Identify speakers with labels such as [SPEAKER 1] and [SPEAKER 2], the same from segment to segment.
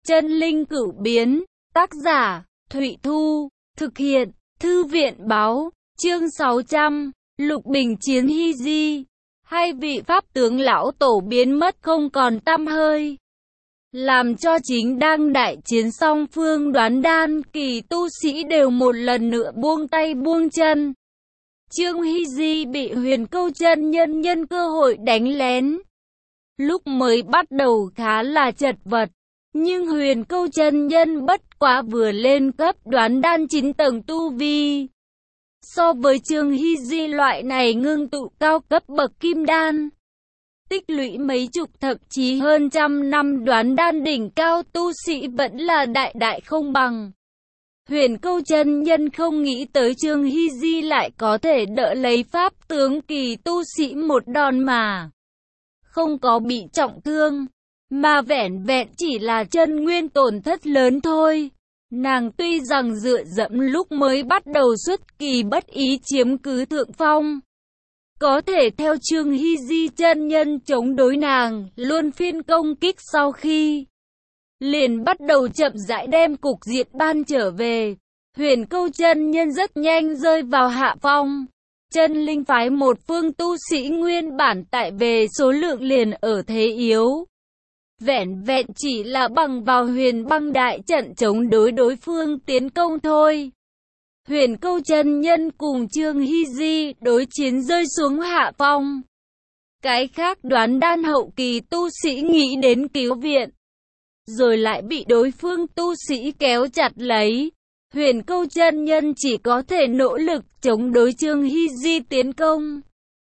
[SPEAKER 1] Chân linh cửu biến, tác giả, Thụy Thu, thực hiện, Thư viện báo, chương 600, Lục Bình chiến Hy Di. Hai vị pháp tướng lão tổ biến mất không còn tăm hơi, làm cho chính đang đại chiến song phương đoán đan kỳ tu sĩ đều một lần nữa buông tay buông chân. Trương Hy Di bị Huyền Câu chân nhân nhân cơ hội đánh lén. Lúc mới bắt đầu khá là chật vật, nhưng Huyền Câu chân nhân bất quá vừa lên cấp đoán đan 9 tầng tu vi. So với Trương Hy Di loại này ngưng tụ cao cấp bậc kim đan, tích lũy mấy chục thậm chí hơn trăm năm đoán đan đỉnh cao tu sĩ vẫn là đại đại không bằng. Huyền Câu chân nhân không nghĩ tới Trương Hy Di lại có thể đỡ lấy pháp tướng kỳ tu sĩ một đòn mà không có bị trọng thương, mà vẻn vẹn chỉ là chân nguyên tổn thất lớn thôi. Nàng tuy rằng dựa dẫm lúc mới bắt đầu xuất kỳ bất ý chiếm cứ thượng phong, có thể theo Trương Hy Di chân nhân chống đối nàng, luôn phiên công kích sau khi liền bắt đầu chậm rãi đem cục diện ban trở về. Huyền Câu chân nhân rất nhanh rơi vào hạ phong. Chân linh phái một phương tu sĩ nguyên bản tại về số lượng liền ở thế yếu, vẻn vẹn chỉ là bằng vào Huyền Băng đại trận chống đối đối phương tiến công thôi. Huyền Câu chân nhân cùng Trương Hy Di đối chiến rơi xuống hạ phong. Cái khác đoán đan hậu kỳ tu sĩ nghĩ đến cứu viện, rồi lại bị đối phương tu sĩ kéo chặt lấy. Huyền Câu chân nhân chỉ có thể nỗ lực chống đối Trương Hy Di tiến công.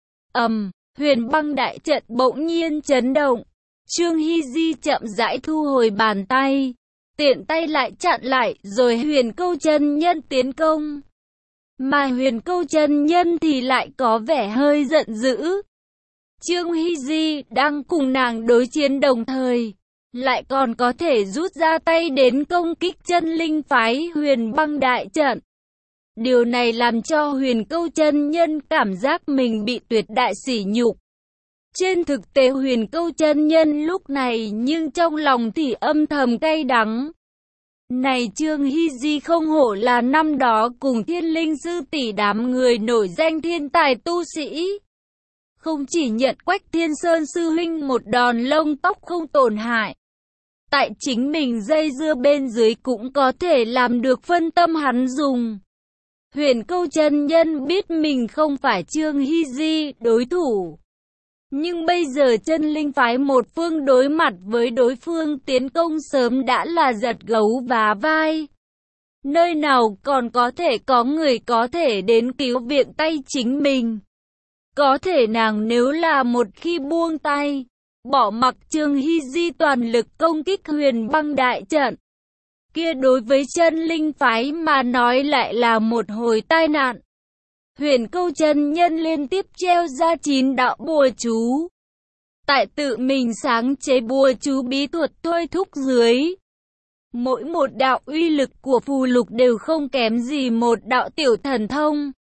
[SPEAKER 1] Huyền Băng đại trận bỗng nhiên chấn động. Trương Hy Di chậm rãi thu hồi bàn tay, tiện tay lại chặn lại rồi Huyền Câu chân nhân tiến công. Mà Huyền Câu chân nhân thì lại có vẻ hơi giận dữ. Trương Hy Di đang cùng nàng đối chiến đồng thời, lại còn có thể rút ra tay đến công kích chân linh phái Huyền Băng đại trận. Điều này làm cho Huyền Câu chân nhân cảm giác mình bị tuyệt đại sỉ nhục. Trên thực tế Huyền Câu chân nhân lúc này nhưng trong lòng thì âm thầm cay đắng. Này Trương Hy Di không hổ là năm đó cùng Thiên Linh sư tỷ đám người nổi danh thiên tài tu sĩ. Không chỉ nhận Quách Thiên Sơn sư huynh một đòn lông tóc không tổn hại, tại chính mình dây dưa bên dưới cũng có thể làm được phân tâm hắn dùng. Huyền Câu chân nhân biết mình không phải Trương Hy Di đối thủ, nhưng bây giờ chân linh phái một phương đối mặt với đối phương tiến công sớm đã là giật gấu vá vai. Nơi nào còn có thể có người có thể đến cứu viện tay chính mình. Có thể nàng nếu là một khi buông tay, bỏ mặc Trương Hy Di toàn lực công kích Huyền Băng đại trận, kia đối với chân linh phái mà nói lại là một hồi tai nạn. Huyền Câu chân nhân liên tiếp treo ra 9 đạo bùa chú. Tại tự mình sáng chế bùa chú bí thuật thôi thúc dưới, mỗi một đạo uy lực của phù lục đều không kém gì một đạo tiểu thần thông.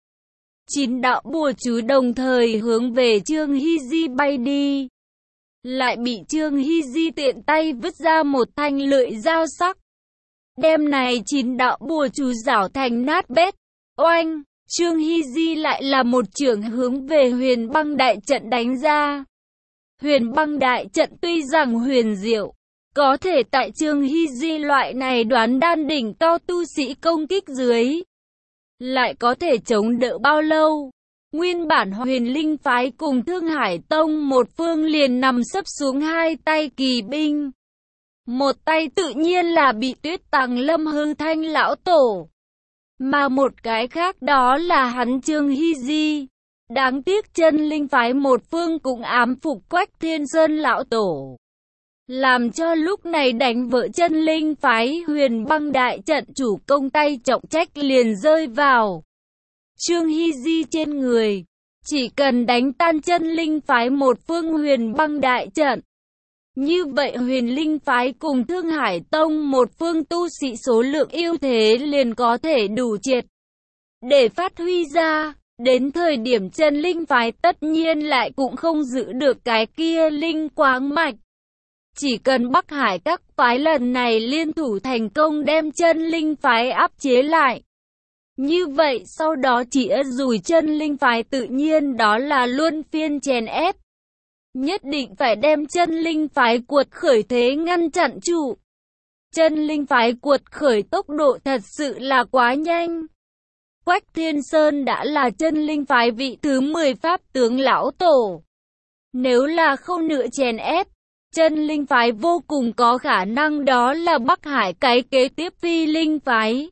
[SPEAKER 1] 9 đạo bùa chú đồng thời hướng về Trương Hy Di bay đi, lại bị Trương Hy Di tiện tay vứt ra một thanh lưỡi dao sắc, đem này 9 đạo bùa chú rảo thành nát bét. Oanh! Trương Hy Di lại là một chưởng hướng về Huyền Băng đại trận đánh ra. Huyền Băng đại trận tuy rằng huyền diệu, có thể tại Trương Hy Di loại này đoán đan đỉnh cao tu sĩ công kích dưới, lại có thể chống đỡ bao lâu. Nguyên bản Huyền Linh phái cùng Thương Hải Tông một phương liền nằm sấp xuống hai tay kỳ binh. Một tay tự nhiên là bị Tuyết Tàng Lâm Hư Thanh lão tổ, mà một cái khác đó là hắn Trương Hy Di. Đáng tiếc chân linh phái một phương cũng ám phục Quách Thiên Sơn lão tổ, làm cho lúc này đánh vỡ chân linh phái Huyền Băng đại trận chủ công tay trọng trách liền rơi vào Trương Hy Di trên người. Chỉ cần đánh tan chân linh phái một phương Huyền Băng đại trận, như vậy Huyền Linh phái cùng Thương Hải Tông một phương tu sĩ số lượng ưu thế liền có thể đủ triệt để phát huy ra. Đến thời điểm chân linh phái tất nhiên lại cũng không giữ được cái kia linh quáng mạch. Chỉ cần Bắc Hải các phái lần này liên thủ thành công đem chân linh phái áp chế lại. Như vậy sau đó chĩa dùi chân linh phái tự nhiên đó là luân phiên chèn ép. Nhất định phải đem chân linh phái cuột khởi thế ngăn chặn trụ. Chân linh phái cuột khởi tốc độ thật sự là quá nhanh. Quách Thiên Sơn đã là chân linh phái vị thứ 10 pháp tướng lão tổ. Nếu là không nữa chèn ép, chân linh phái vô cùng có khả năng đó là Bắc Hải cái kế tiếp phi linh phái.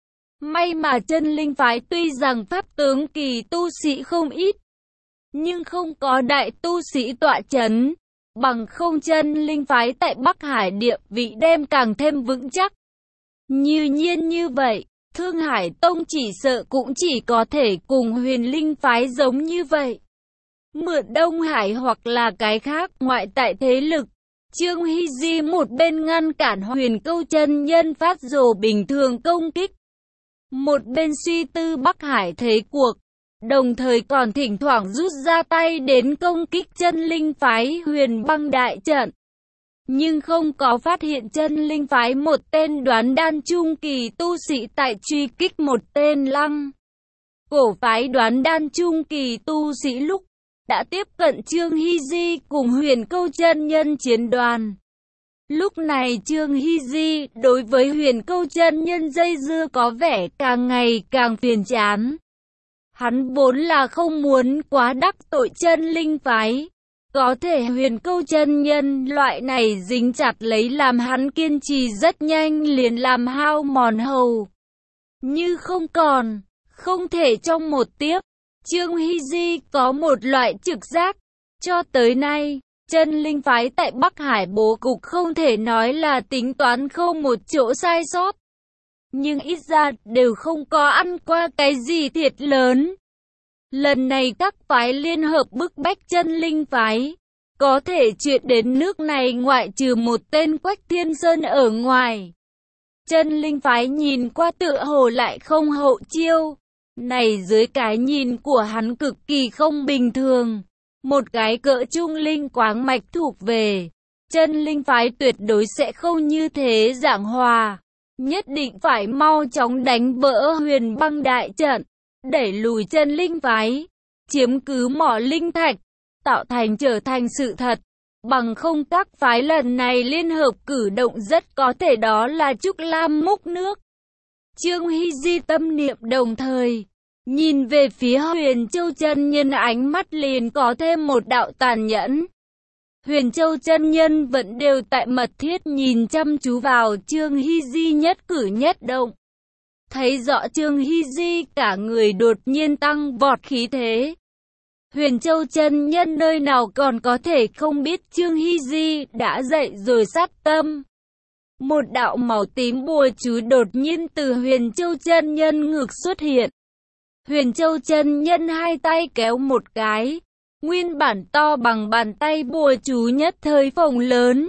[SPEAKER 1] May mà chân linh phái tuy rằng pháp tướng kỳ tu sĩ không ít, nhưng không có đại tu sĩ tọa chấn, bằng không chân linh phái tại Bắc Hải địa vị đem càng thêm vững chắc. Như nhiên như vậy, Thương Hải Tông chỉ sợ cũng chỉ có thể cùng Huyền Linh phái giống như vậy. Mượn Đông Hải hoặc là cái khác ngoại tại thế lực. Trương Hy Di một bên ngăn cản Huyền Câu chân nhân phát rồ bình thường công kích, một bên suy tư Bắc Hải thế cuộc, đồng thời còn thỉnh thoảng rút ra tay đến công kích chân linh phái Huyền Băng đại trận. Nhưng không có phát hiện chân linh phái một tên đoán đan trung kỳ tu sĩ tại truy kích một tên lăng cổ phái đoán đan trung kỳ tu sĩ lúc đã tiếp cận Trương Hy Di cùng Huyền Câu chân nhân chiến đoàn. Lúc này Trương Hy Di đối với Huyền Câu chân nhân dây dưa có vẻ càng ngày càng phiền chán. Hắn vốn là không muốn quá đắc tội chân linh phái. Có thể Huyền Câu chân nhân loại này dính chặt lấy làm hắn kiên trì rất nhanh liền làm hao mòn hầu như không còn, không thể trong một tiếp. Trương Hy Di có một loại trực giác, cho tới nay, chân linh phái tại Bắc Hải bố cục không thể nói là tính toán không một chỗ sai sót. Nhưng ít ra đều không có ăn qua cái gì thiệt lớn. Lần này các phái liên hợp bức bách chân linh phái, có thể chuyện đến nước này ngoại trừ một tên Quách Thiên Sơn ở ngoài. Chân linh phái nhìn qua tựa hồ lại không hậu chiêu. Này dưới cái nhìn của hắn cực kỳ không bình thường. Một cái cỡ trung linh quáng mạch thuộc về. Chân linh phái tuyệt đối sẽ không như thế giảng hòa. Nhất định phải mau chóng đánh vỡ Huyền Băng đại trận. Đẩy lùi chân linh phái. Chiếm cứ mỏ linh thạch. Tạo thành trở thành sự thật. Bằng không các phái lần này liên hợp cử động rất có thể đó là Trúc Lam múc nước. Trương Hy Di tâm niệm đồng thời, nhìn về phía Huyền Châu chân nhân ánh mắt liền có thêm một đạo tàn nhẫn. Huyền Châu chân nhân vẫn đều tại mật thiết nhìn chăm chú vào Trương Hy Di nhất cử nhất động. Thấy rõ Trương Hy Di cả người đột nhiên tăng vọt khí thế. Huyền Châu chân nhân nơi nào còn có thể không biết Trương Hy Di đã dậy rồi sát tâm. Một đạo màu tím bùa chú đột nhiên từ Huyền Châu chân nhân ngực xuất hiện. Huyền Châu chân nhân hai tay kéo một cái, nguyên bản to bằng bàn tay bùa chú nhất thời phồng lớn.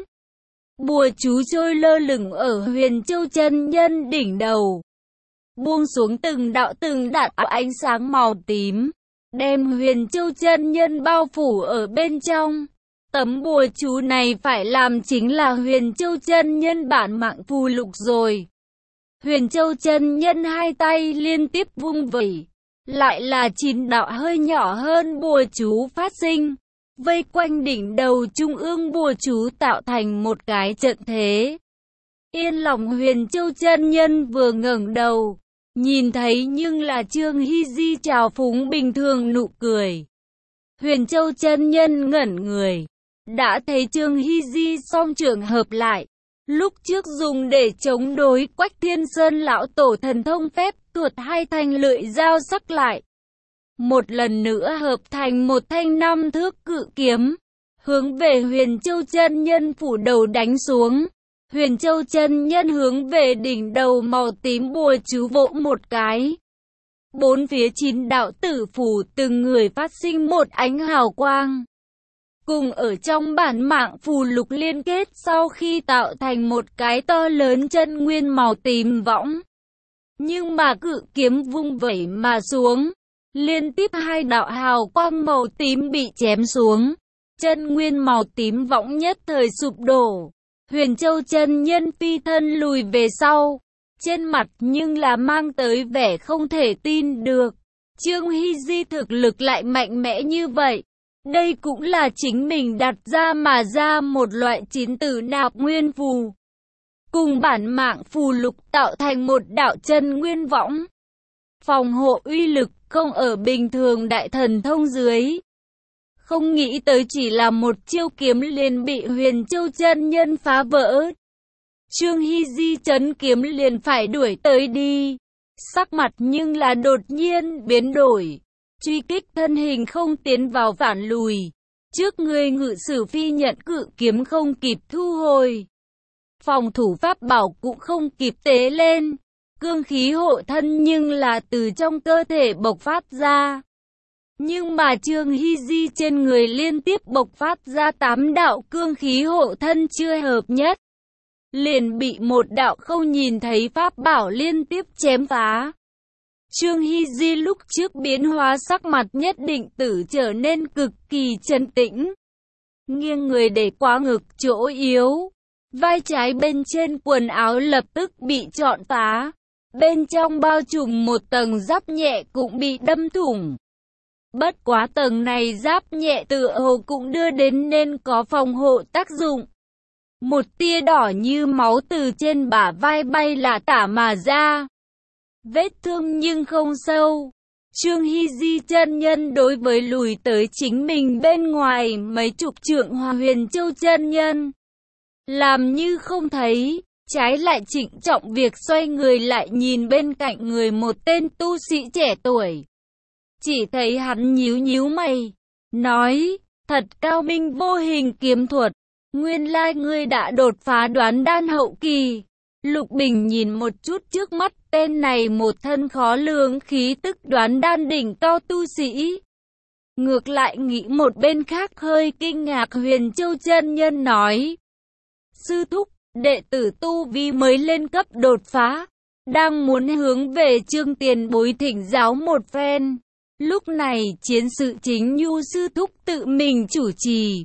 [SPEAKER 1] Bùa chú trôi lơ lửng ở Huyền Châu chân nhân đỉnh đầu, buông xuống từng đạo ánh sáng màu tím, đem Huyền Châu chân nhân bao phủ ở bên trong. Tấm bùa chú này phải làm chính là Huyền Châu chân nhân bản mạng phù lục rồi. Huyền Châu chân nhân hai tay liên tiếp vung vẩy, lại là 9 đạo hơi nhỏ hơn bùa chú phát sinh, vây quanh đỉnh đầu trung ương bùa chú tạo thành một cái trận thế. Yên lòng Huyền Châu chân nhân vừa ngẩng đầu, nhìn thấy nhưng là Trương Hy Di trào phúng bình thường nụ cười. Huyền Châu chân nhân ngẩn người, đã thấy Trương Hy Di song trường hợp lại. Lúc trước dùng để chống đối Quách Thiên Sơn lão tổ thần thông phép tuột hai thanh lưỡi dao sắc lại. Một lần nữa hợp thành một thanh 5 thước cự kiếm, hướng về Huyền Châu chân nhân phủ đầu đánh xuống. Huyền Châu chân nhân hướng về đỉnh đầu màu tím bùa chú vỗ một cái. Bốn phía 9 đạo tử phù từng người phát sinh một ánh hào quang. Cùng ở trong bản mạng phù lục liên kết sau khi tạo thành một cái to lớn chân nguyên màu tím võng. Nhưng mà cự kiếm vung vẩy mà xuống, liên tiếp 2 đạo hào quang màu tím bị chém xuống. chân nguyên màu tím võng nhất thời sụp đổ. Huyền Châu chân nhân phi thân lùi về sau, trên mặt nhưng là mang tới vẻ không thể tin được. Trương Hy Di thực lực lại mạnh mẽ như vậy. Đây cũng là chính mình đặt ra mà ra một loại chín tử nạp nguyên phù, cùng bản mạng phù lục tạo thành một đạo chân nguyên võng. Phòng hộ uy lực không ở bình thường đại thần thông dưới. Không nghĩ tới chỉ là một chiêu kiếm liền bị Huyền Châu chân nhân phá vỡ. Trương Hy Di chấn kiếm liền phải đuổi tới đi. Sắc mặt nhưng là đột nhiên biến đổi. Truy kích thân hình không tiến vào phản lùi. Trước người ngự sử phi nhận cự kiếm không kịp thu hồi. Phòng thủ pháp bảo cũng không kịp tế lên. Cương khí hộ thân nhưng là từ trong cơ thể bộc phát ra. Nhưng mà Trương Hy Di trên người liên tiếp bộc phát ra 8 đạo cương khí hộ thân chưa hợp nhất. Liền bị một đạo không nhìn thấy pháp bảo liên tiếp chém phá. Trương Hy Di lúc trước biến hóa sắc mặt nhất định tử trở nên cực kỳ trấn tĩnh. Nghiêng người để qua ngực chỗ yếu. Vai trái bên trên quần áo lập tức bị chọn phá. Bên trong bao trùm một tầng giáp nhẹ cũng bị đâm thủng. Bất quá tầng này giáp nhẹ tựa hồ cũng đưa đến nên có phòng hộ tác dụng. Một tia đỏ như máu từ trên bả vai bay lả tả mà ra. Vết thương nhưng không sâu. Trương Hy Di chân nhân đối với lùi tới chính mình bên ngoài mấy chục trượng Huyền Châu chân nhân, làm như không thấy, trái lại trịnh trọng việc xoay người lại nhìn bên cạnh người một tên tu sĩ trẻ tuổi. Chỉ thấy hắn nhíu nhíu mày, nói, thật cao minh vô hình kiếm thuật, nguyên lai ngươi đã đột phá đoán đan hậu kỳ. Lục Bình nhìn một chút trước mắt tên này một thân khó lường khí tức đoán đan đỉnh cao tu sĩ. Ngược lại nghĩ một bên khác hơi kinh ngạc Huyền Châu chân nhân nói. Sư thúc, đệ tử tu vi mới lên cấp đột phá, đang muốn hướng về Trương tiền bối thỉnh giáo một phen. Lúc này chiến sự chính Nhu sư thúc tự mình chủ trì.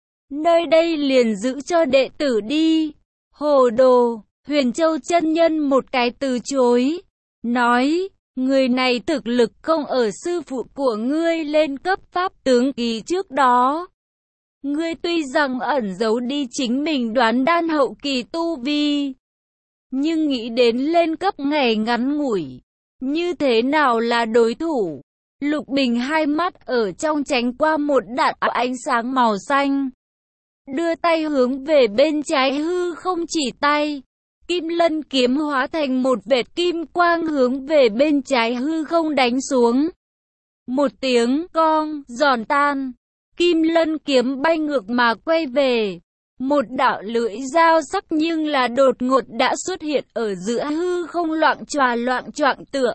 [SPEAKER 1] Nơi đây liền giữ cho đệ tử đi. Hồ đồ, Huyền Châu chân nhân một cái từ chối. Nói, người này thực lực không ở sư phụ của ngươi lên cấp pháp tướng kỳ trước đó. Ngươi tuy rằng ẩn giấu đi chính mình đoán đan hậu kỳ tu vi, nhưng nghĩ đến lên cấp ngày ngắn ngủi, như thế nào là đối thủ? Lục Bình hai mắt ở trong tránh qua một đạo ánh sáng màu xanh. Đưa tay hướng về bên trái hư không chỉ tay. Kim lân kiếm hóa thành một vệt kim quang hướng về bên trái hư không đánh xuống. Một tiếng cong, giòn tan. Kim lân kiếm bay ngược mà quay về. Một đạo lưỡi dao sắc nhưng là đột ngột đã xuất hiện ở giữa hư không loạng choạng tựa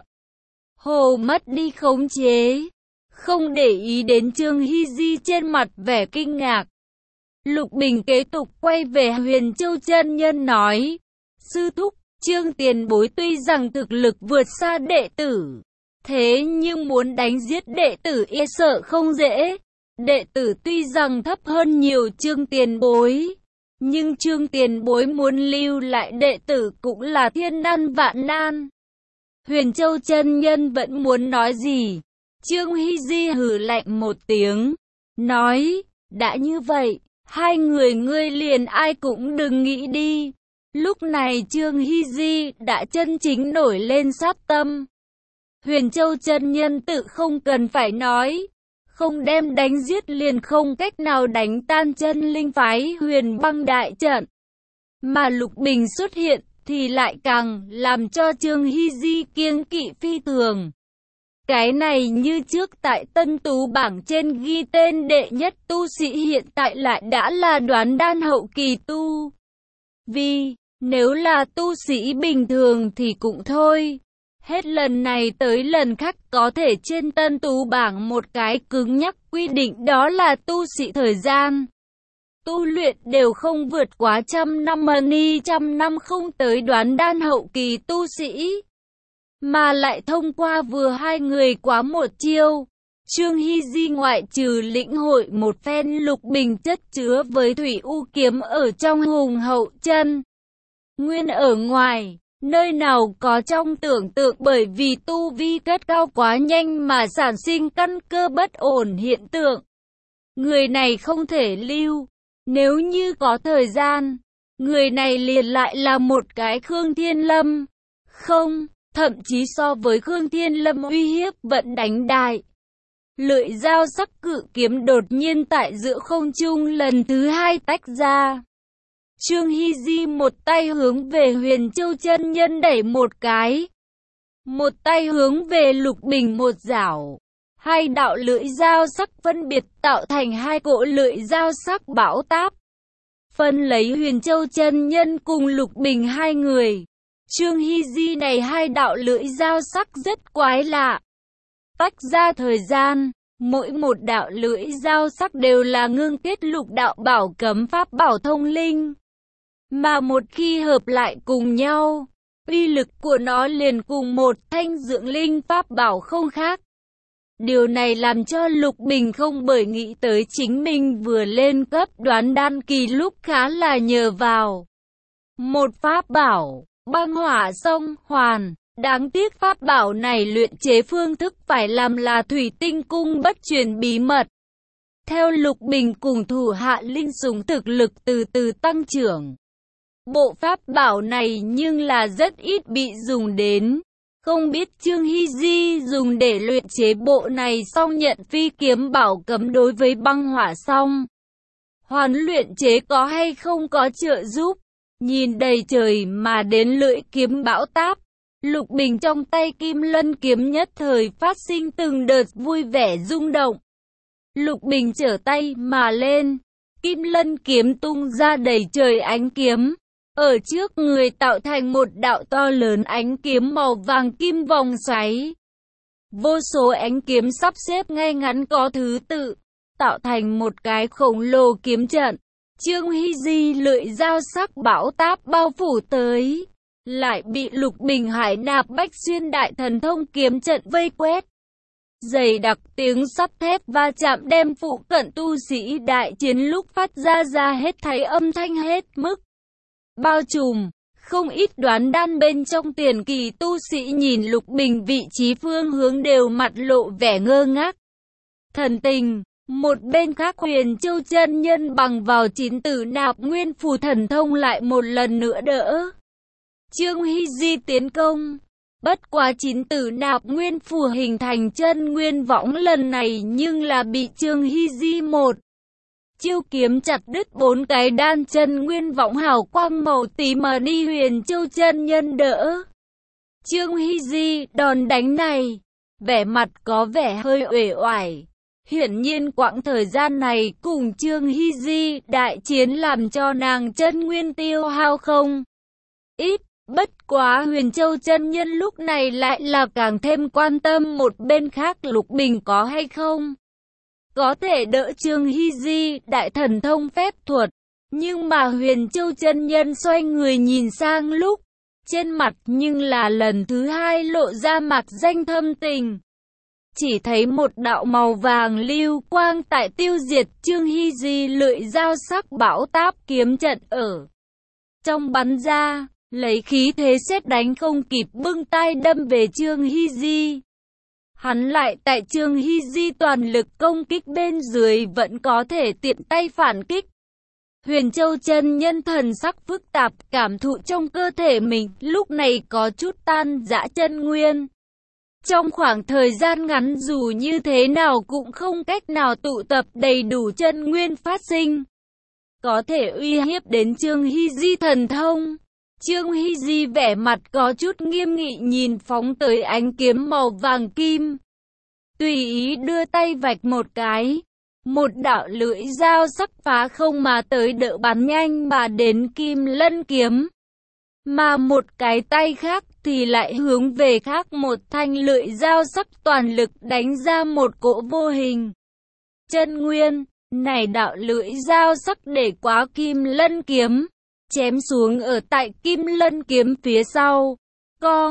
[SPEAKER 1] hồ mất đi khống chế. Không để ý đến Trương Hy Di trên mặt vẻ kinh ngạc. Lục Bình kế tục quay về Huyền Châu chân nhân nói. Sư thúc, Trương tiền bối tuy rằng thực lực vượt xa đệ tử, thế nhưng muốn đánh giết đệ tử e sợ không dễ. Đệ tử tuy rằng thấp hơn nhiều Trương tiền bối, nhưng Trương tiền bối muốn lưu lại đệ tử cũng là thiên nan vạn nan. Huyền Châu chân nhân vẫn muốn nói gì. Trương Hy Di hừ lạnh một tiếng, nói, đã như vậy, hai người ngươi liền ai cũng đừng nghĩ đi. Lúc này Trương Hy Di đã chân chính nổi lên sát tâm. Huyền Châu chân nhân tự không cần phải nói, không đem đánh giết liền không cách nào đánh tan chân linh phái Huyền Băng đại trận. Mà Lục Bình xuất hiện thì lại càng làm cho Trương Hy Di kiêng kỵ phi thường. Cái này như trước tại Tân Tú bảng trên ghi tên đệ nhất tu sĩ hiện tại lại đã là đoán đan hậu kỳ tu. Vì, nếu là tu sĩ bình thường thì cũng thôi. Hết lần này tới lần khác có thể trên Tân Tú bảng một cái cứng nhắc quy định đó là tu sĩ thời gian tu luyện đều không vượt quá 100 năm, ni 100 năm không tới đoán đan hậu kỳ tu sĩ. Mà lại thông qua vừa hai người quá một chiêu, Trương Hy Di ngoại trừ lĩnh hội một phen lục bình chất chứa với thủy u kiếm ở trong hùng hậu chân nguyên ở ngoài, nơi nào có trong tưởng tượng bởi vì tu vi cất cao quá nhanh mà sản sinh căn cơ bất ổn hiện tượng. Người này không thể lưu, nếu như có thời gian, người này liền lại là một cái Khương Thiên Lâm. Không, thậm chí so với Khương Thiên Lâm uy hiếp vẫn đánh đại. Lưỡi dao sắc cự kiếm đột nhiên tại giữa không trung lần thứ hai tách ra. Trương Hy Di một tay hướng về Huyền Châu chân nhân đẩy một cái, một tay hướng về Lục Bình một giảo. Hai đạo lưỡi dao sắc phân biệt tạo thành hai cỗ lưỡi dao sắc bão táp, phân lấy Huyền Châu chân nhân cùng Lục Bình hai người. Trương Hy Di này hai đạo lưỡi dao sắc rất quái lạ. Tách ra thời gian, mỗi một đạo lưỡi dao sắc đều là ngưng kết lục đạo bảo cấm pháp bảo thông linh. Mà một khi hợp lại cùng nhau, uy lực của nó liền cùng một thanh dưỡng linh pháp bảo không khác. Điều này làm cho Lục Bình không bởi nghĩ tới chính mình vừa lên cấp đoán đan kỳ lúc khá là nhờ vào một pháp bảo, băng hỏa song hoàn. Đáng tiếc pháp bảo này luyện chế phương thức phải làm là thủy tinh cung bất truyền bí mật. Theo Lục Bình cùng thủ hạ linh sủng thực lực từ từ tăng trưởng, bộ pháp bảo này nhưng là rất ít bị dùng đến. Không biết Trương Hy Di dùng để luyện chế bộ này xong nhận phi kiếm bảo cấm đối với băng hỏa song hoàn luyện chế có hay không có trợ giúp. Nhìn đầy trời mà đến lưỡi kiếm bão táp, Lục Bình trong tay Kim Lân kiếm nhất thời phát sinh từng đợt vui vẻ rung động. Lục Bình trở tay mà lên, Kim Lân kiếm tung ra đầy trời ánh kiếm. Ở trước người tạo thành một đạo to lớn ánh kiếm màu vàng kim vòng xoáy. Vô số ánh kiếm sắp xếp ngay ngắn có thứ tự, tạo thành một cái khổng lồ kiếm trận. Trương Hy Di lưỡi dao sắc bão táp bao phủ tới, lại bị Lục Bình Hải Nạp Bách Xuyên đại thần thông kiếm trận vây quét. Dày đặc tiếng sắt thép va chạm đem phụ cận tu sĩ đại chiến lúc phát ra hết thảy âm thanh hết mức bao trùm. Không ít đoán đan bên trong tiền kỳ tu sĩ nhìn Lục Bình vị trí phương hướng đều mặt lộ vẻ ngơ ngác thần tình. Một bên khác Huyền Châu chân nhân bằng vào 9 tử nạp nguyên phù thần thông lại một lần nữa đỡ Trương Hy Di tiến công. Bất quá 9 tử nạp nguyên phù hình thành chân nguyên võng lần này nhưng là bị Trương Hy Di một chiêu kiếm chặt đứt 4 cái đan chân nguyên võng hào quang màu tím mà đi. Huyền Châu chân nhân đỡ Trương Hy Di đòn đánh này, vẻ mặt có vẻ hơi uể oải. Hiển nhiên quãng thời gian này cùng Trương Hy Di đại chiến làm cho nàng chân nguyên tiêu hao không ít. Bất quá Huyền Châu chân nhân lúc này lại là càng thêm quan tâm một bên khác Lục Bình có hay không có thể đỡ Trương Hy Di đại thần thông phép thuật. Nhưng mà Huyền Châu chân nhân xoay người nhìn sang lúc, trên mặt nhưng là lần thứ hai lộ ra mặt danh thâm tình. Chỉ thấy một đạo màu vàng lưu quang tại tiêu diệt Trương Hy Di lưỡi dao sắc bão táp kiếm trận ở trong bắn ra, lấy khí thế sét đánh không kịp bưng tay đâm về Trương Hy Di. Hắn lại tại Trương Hy Di toàn lực công kích bên dưới vẫn có thể tiện tay phản kích. Huyền Châu chân nhân thần sắc phức tạp, cảm thụ trong cơ thể mình lúc này có chút tan rã chân nguyên. Trong khoảng thời gian ngắn dù như thế nào cũng không cách nào tụ tập đầy đủ chân nguyên phát sinh, có thể uy hiếp đến Trương Hy Di thần thông. Trương Hy Di vẻ mặt có chút nghiêm nghị nhìn phóng tới ánh kiếm màu vàng kim. Tùy ý đưa tay vạch một cái, một đạo lưỡi dao sắc phá không mà tới đỡ bắn nhanh mà đến Kim Lân kiếm. Mà một cái tay khác thì lại hướng về khác một thanh lưỡi dao sắc toàn lực đánh ra một cỗ vô hình chân nguyên. Này đạo lưỡi dao sắc để quá Kim Lân kiếm, chém xuống ở tại Kim Lân kiếm phía sau. Cong,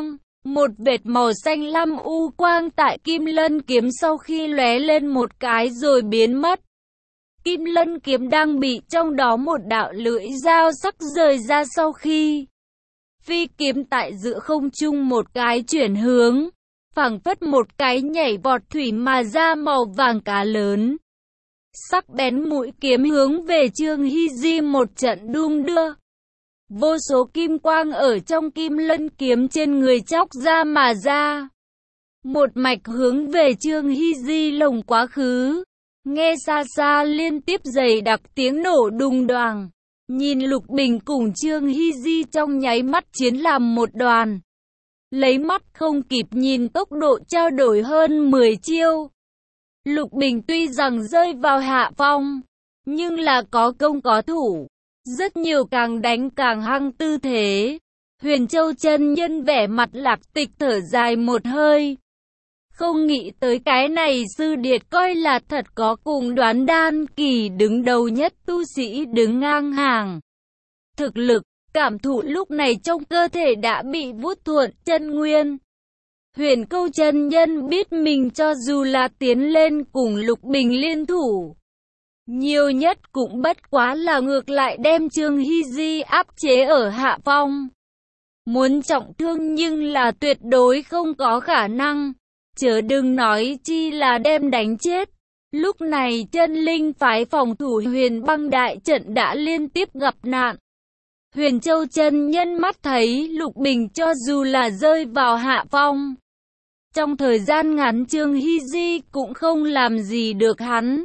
[SPEAKER 1] Một vệt màu xanh lam u quang tại Kim Lân kiếm sau khi lóe lên một cái rồi biến mất. Kim Lân kiếm đang bị trong đó một đạo lưỡi dao sắc rời ra sau khi phi kiếm tại giữa không trung một cái chuyển hướng, phảng phất một cái nhảy vọt thủy mà ra màu vàng cá lớn. Sắc bén mũi kiếm hướng về Trương Hy Di một trận đung đưa. Vô số kim quang ở trong Kim Lân kiếm trên người chóc ra mà ra. Một mạch hướng về Trương Hy Di lồng quá khứ. Nghe xa xa liên tiếp dày đặc tiếng nổ đùng đoàng. Nhìn Lục Bình cùng Trương Hy Di trong nháy mắt chiến làm một đoàn. Lấy mắt không kịp nhìn tốc độ trao đổi hơn 10 chiêu. Lục Bình tuy rằng rơi vào hạ phong, nhưng là có công có thủ. Rất nhiều càng đánh càng hăng tư thế. Huyền Châu chân nhân vẻ mặt Lạc Tịch thở dài một hơi. Không nghĩ tới cái này sư điệt coi là thật có cùng Đoán Đan kỳ đứng đầu nhất tu sĩ đứng ngang hàng. Thực lực, cảm thụ lúc này trong cơ thể đã bị vút thuận chân nguyên. Huyền Câu chân nhân biết mình cho dù là tiến lên cùng Lục Bình liên thủ, nhiều nhất cũng bất quá là ngược lại đem Trương Hy Di áp chế ở hạ phong. Muốn trọng thương nhưng là tuyệt đối không có khả năng, chớ đừng nói chi là đem đánh chết. Lúc này chân linh phái phòng thủ Huyền Băng đại trận đã liên tiếp gặp nạn. Huyền Châu chân nhân mắt thấy Lục Bình cho dù là rơi vào hạ phong, trong thời gian ngắn Trương Hy Di cũng không làm gì được hắn.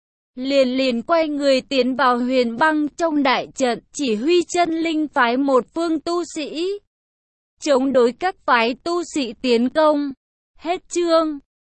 [SPEAKER 1] Liền quay người tiến vào Huyền Băng trong đại trận, chỉ huy chân linh phái một phương tu sĩ chống đối các phái tu sĩ tiến công. Hết chương.